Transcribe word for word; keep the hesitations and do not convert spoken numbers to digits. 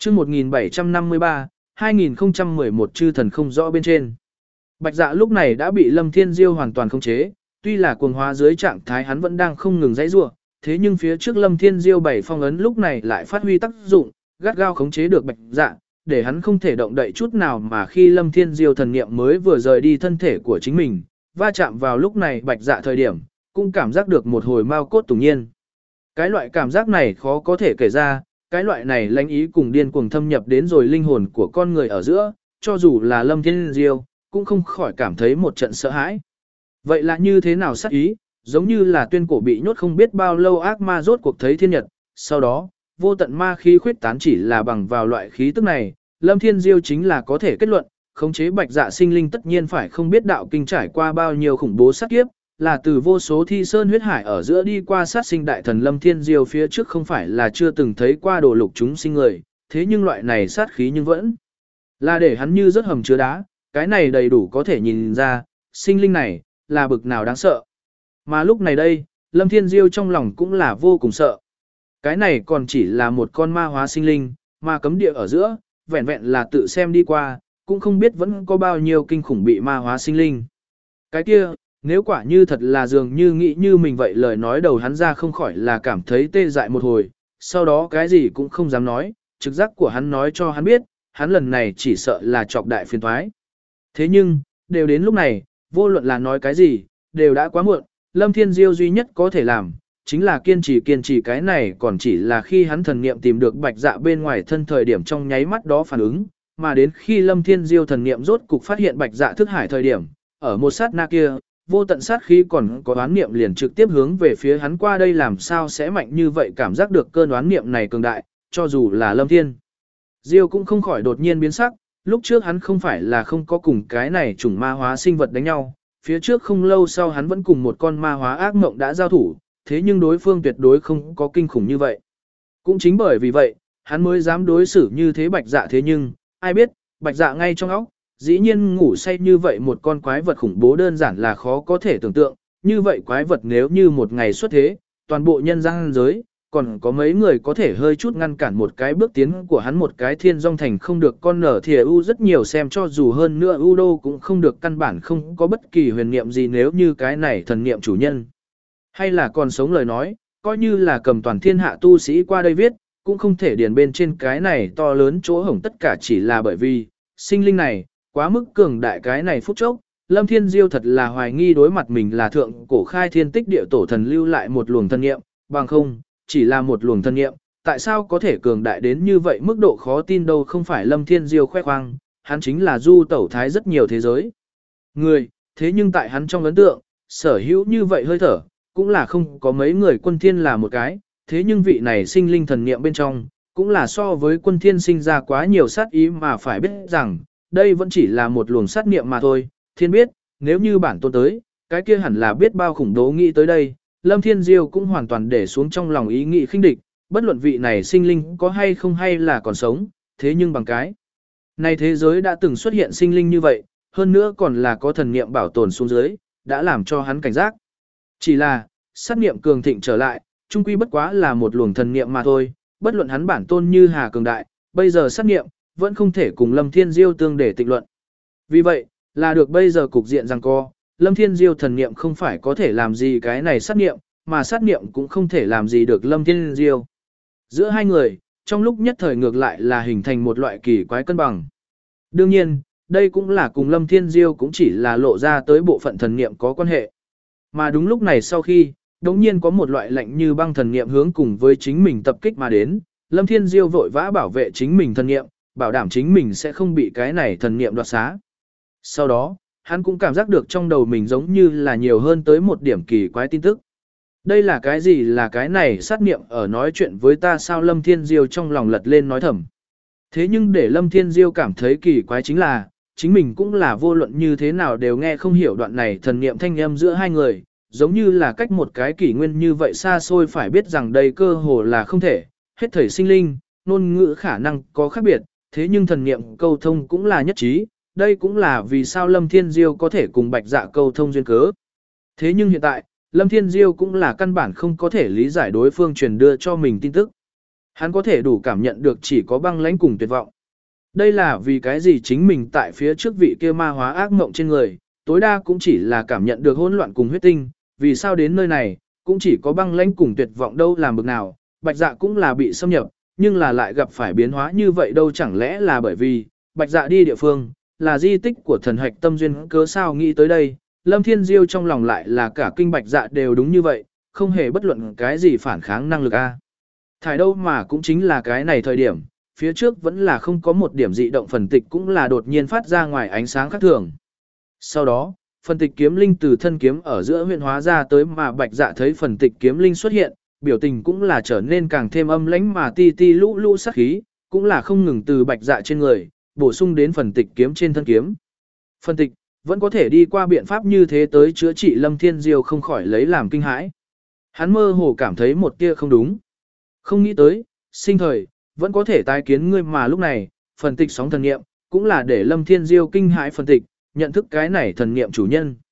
chương một nghìn bảy trăm năm mươi ba, hai nghìn không trăm mười một chư thần không rõ bên trên. Bạch Dạ lúc này đã bị Lâm Thiên Diêu hoàn toàn khống chế, tuy là cuồng hóa dưới trạng thái hắn vẫn đang không ngừng giãy giụa, thế nhưng phía trước Lâm Thiên Diêu bảy phong ấn lúc này lại phát huy tác dụng, gắt gao khống chế được Bạch Dạ, để hắn không thể động đậy chút nào, mà khi Lâm Thiên Diêu thần niệm mới vừa rời đi thân thể của chính mình, va chạm vào lúc này Bạch Dạ thời điểm, cũng cảm giác được một hồi mao cốt tủng nhiên. Cái loại cảm giác này khó có thể kể ra, cái loại này lãnh ý cùng điên cuồng thâm nhập đến rồi linh hồn của con người ở giữa, cho dù là Lâm Thiên Diêu, cũng không khỏi cảm thấy một trận sợ hãi. Vậy là như thế nào sát ý, giống như là tuyên cổ bị nhốt không biết bao lâu ác ma rốt cuộc thấy thiên nhật, sau đó, vô tận ma khí khuyết tán chỉ là bằng vào loại khí tức này, Lâm Thiên Diêu chính là có thể kết luận, khống chế Bạch Dạ sinh linh tất nhiên phải không biết đạo kinh trải qua bao nhiêu khủng bố sát kiếp, là từ vô số thi sơn huyết hải ở giữa đi qua sát sinh đại thần Lâm Thiên Diêu phía trước không phải là chưa từng thấy qua đồ lục chúng sinh người, thế nhưng loại này sát khí nhưng vẫn là để hắn như rất hầm chứa đá, cái này đầy đủ có thể nhìn ra, sinh linh này là bực nào đáng sợ. Mà lúc này đây, Lâm Thiên Diêu trong lòng cũng là vô cùng sợ. Cái này còn chỉ là một con ma hóa sinh linh, ma cấm địa ở giữa, vẹn vẹn là tự xem đi qua, cũng không biết vẫn có bao nhiêu kinh khủng bị ma hóa sinh linh. Cái kia, nếu quả như thật là dường như nghĩ như mình vậy, lời nói đầu hắn ra không khỏi là cảm thấy tê dại một hồi, sau đó cái gì cũng không dám nói, trực giác của hắn nói cho hắn biết, hắn lần này chỉ sợ là trọc đại phiền toái. Thế nhưng, đều đến lúc này, vô luận là nói cái gì, đều đã quá muộn, Lâm Thiên Diêu duy nhất có thể làm, chính là kiên trì kiên trì cái này còn chỉ là khi hắn thần niệm tìm được Bạch Dạ bên ngoài thân thời điểm trong nháy mắt đó phản ứng, mà đến khi Lâm Thiên Diêu thần niệm rốt cục phát hiện Bạch Dạ thức hải thời điểm, ở một sát na kia, vô tận sát khí còn có đoán niệm liền trực tiếp hướng về phía hắn qua đây, làm sao sẽ mạnh như vậy, cảm giác được cơn đoán niệm này cường đại, cho dù là Lâm Thiên Diêu cũng không khỏi đột nhiên biến sắc, lúc trước hắn không phải là không có cùng cái này chủng ma hóa sinh vật đánh nhau, phía trước không lâu sau hắn vẫn cùng một con ma hóa ác mộng đã giao thủ, thế nhưng đối phương tuyệt đối không có kinh khủng như vậy. Cũng chính bởi vì vậy, hắn mới dám đối xử như thế Bạch Dạ, thế nhưng, ai biết, Bạch Dạ ngay trong óc, dĩ nhiên ngủ say như vậy một con quái vật khủng bố đơn giản là khó có thể tưởng tượng, như vậy quái vật nếu như một ngày xuất thế, toàn bộ nhân gian giới, còn có mấy người có thể hơi chút ngăn cản một cái bước tiến của hắn, một cái thiên dòng thành không được con nở thìa u rất nhiều xem cho dù hơn nữa u đô cũng không được, căn bản không có bất kỳ huyền niệm gì, nếu như cái này thần niệm chủ nhân hay là còn sống lời nói, coi như là cầm toàn thiên hạ tu sĩ qua đây viết, cũng không thể điền bên trên cái này to lớn chỗ hổng, tất cả chỉ là bởi vì sinh linh này quá mức cường đại. Cái này phút chốc, Lâm Thiên Diêu thật là hoài nghi đối mặt mình là thượng cổ khai thiên tích địa tổ thần lưu lại một luồng thân niệm, bằng không, chỉ là một luồng thân niệm, tại sao có thể cường đại đến như vậy, mức độ khó tin đâu. Không phải Lâm Thiên Diêu khoe khoang, hắn chính là du tẩu thái rất nhiều thế giới người, thế nhưng tại hắn trong ấn tượng, sở hữu như vậy hơi thở, cũng là không có mấy người quân thiên là một cái, thế nhưng vị này sinh linh thần niệm bên trong, cũng là so với quân thiên sinh ra quá nhiều sát ý, mà phải biết rằng, đây vẫn chỉ là một luồng sát niệm mà thôi. Thiên biết, nếu như bản tôn tới, cái kia hẳn là biết bao khủng bố. Nghĩ tới đây, Lâm Thiên Diêu cũng hoàn toàn để xuống trong lòng ý nghĩ khinh địch, bất luận vị này sinh linh có hay không hay là còn sống, thế nhưng bằng cái này thế giới đã từng xuất hiện sinh linh như vậy, hơn nữa còn là có thần niệm bảo tồn xuống dưới, đã làm cho hắn cảnh giác. Chỉ là, sát niệm cường thịnh trở lại, chung quy bất quá là một luồng thần niệm mà thôi, bất luận hắn bản tôn như hà cường đại, bây giờ sát niệm vẫn không thể cùng Lâm Thiên Diêu tương để tịnh luận. Vì vậy, là được bây giờ cục diện rằng co, Lâm Thiên Diêu thần niệm không phải có thể làm gì cái này sát niệm, mà sát niệm cũng không thể làm gì được Lâm Thiên Diêu. Giữa hai người, trong lúc nhất thời ngược lại là hình thành một loại kỳ quái cân bằng. Đương nhiên, đây cũng là cùng Lâm Thiên Diêu cũng chỉ là lộ ra tới bộ phận thần niệm có quan hệ. Mà đúng lúc này sau khi, đống nhiên có một loại lạnh như băng thần niệm hướng cùng với chính mình tập kích mà đến, Lâm Thiên Diêu vội vã bảo vệ chính mình thần niệm, bảo đảm chính mình sẽ không bị cái này thần niệm đoạt xá. Sau đó, hắn cũng cảm giác được trong đầu mình giống như là nhiều hơn tới một điểm kỳ quái tin tức. Đây là cái gì, là cái này sát niệm ở nói chuyện với ta sao? Lâm Thiên Diêu trong lòng lật lên nói thầm. Thế nhưng để Lâm Thiên Diêu cảm thấy kỳ quái chính là, chính mình cũng là vô luận như thế nào đều nghe không hiểu đoạn này thần niệm thanh âm giữa hai người, giống như là cách một cái kỷ nguyên như vậy xa xôi. Phải biết rằng đây cơ hồ là không thể, hết thảy sinh linh, ngôn ngữ khả năng có khác biệt, thế nhưng thần niệm câu thông cũng là nhất trí, đây cũng là vì sao Lâm Thiên Diêu có thể cùng Bạch Dạ câu thông duyên cớ. Thế nhưng hiện tại, Lâm Thiên Diêu cũng là căn bản không có thể lý giải đối phương truyền đưa cho mình tin tức. Hắn có thể đủ cảm nhận được chỉ có băng lãnh cùng tuyệt vọng. Đây là vì cái gì chính mình tại phía trước vị kia ma hóa ác mộng trên người, tối đa cũng chỉ là cảm nhận được hỗn loạn cùng huyết tinh, vì sao đến nơi này, cũng chỉ có băng lãnh cùng tuyệt vọng đâu làm bực nào, Bạch Dạ cũng là bị xâm nhập, nhưng là lại gặp phải biến hóa như vậy đâu, chẳng lẽ là bởi vì Bạch Dạ đi địa phương là di tích của thần hạch tâm duyên, cớ sao nghĩ tới đây, Lâm Thiên Diêu trong lòng lại là cả kinh Bạch Dạ đều đúng như vậy, không hề bất luận cái gì phản kháng năng lực a. Thải đâu mà cũng chính là cái này thời điểm, phía trước vẫn là không có một điểm dị động, phần tịch cũng là đột nhiên phát ra ngoài ánh sáng khác thường. Sau đó, phần tịch kiếm linh từ thân kiếm ở giữa huyện hóa ra tới, mà Bạch Dạ thấy phần tịch kiếm linh xuất hiện, biểu tình cũng là trở nên càng thêm âm lãnh mà ti ti lũ lũ sát khí, cũng là không ngừng từ Bạch Dạ trên người, bổ sung đến phần tịch kiếm trên thân kiếm. Phần tịch vẫn có thể đi qua biện pháp như thế tới chữa trị, Lâm Thiên Diêu không khỏi lấy làm kinh hãi. Hắn mơ hồ cảm thấy một tia không đúng. Không nghĩ tới, sinh thời, vẫn có thể tái kiến ngươi, mà lúc này, phần tịch sóng thần niệm, cũng là để Lâm Thiên Diêu kinh hãi, phần tịch, nhận thức cái này thần niệm chủ nhân.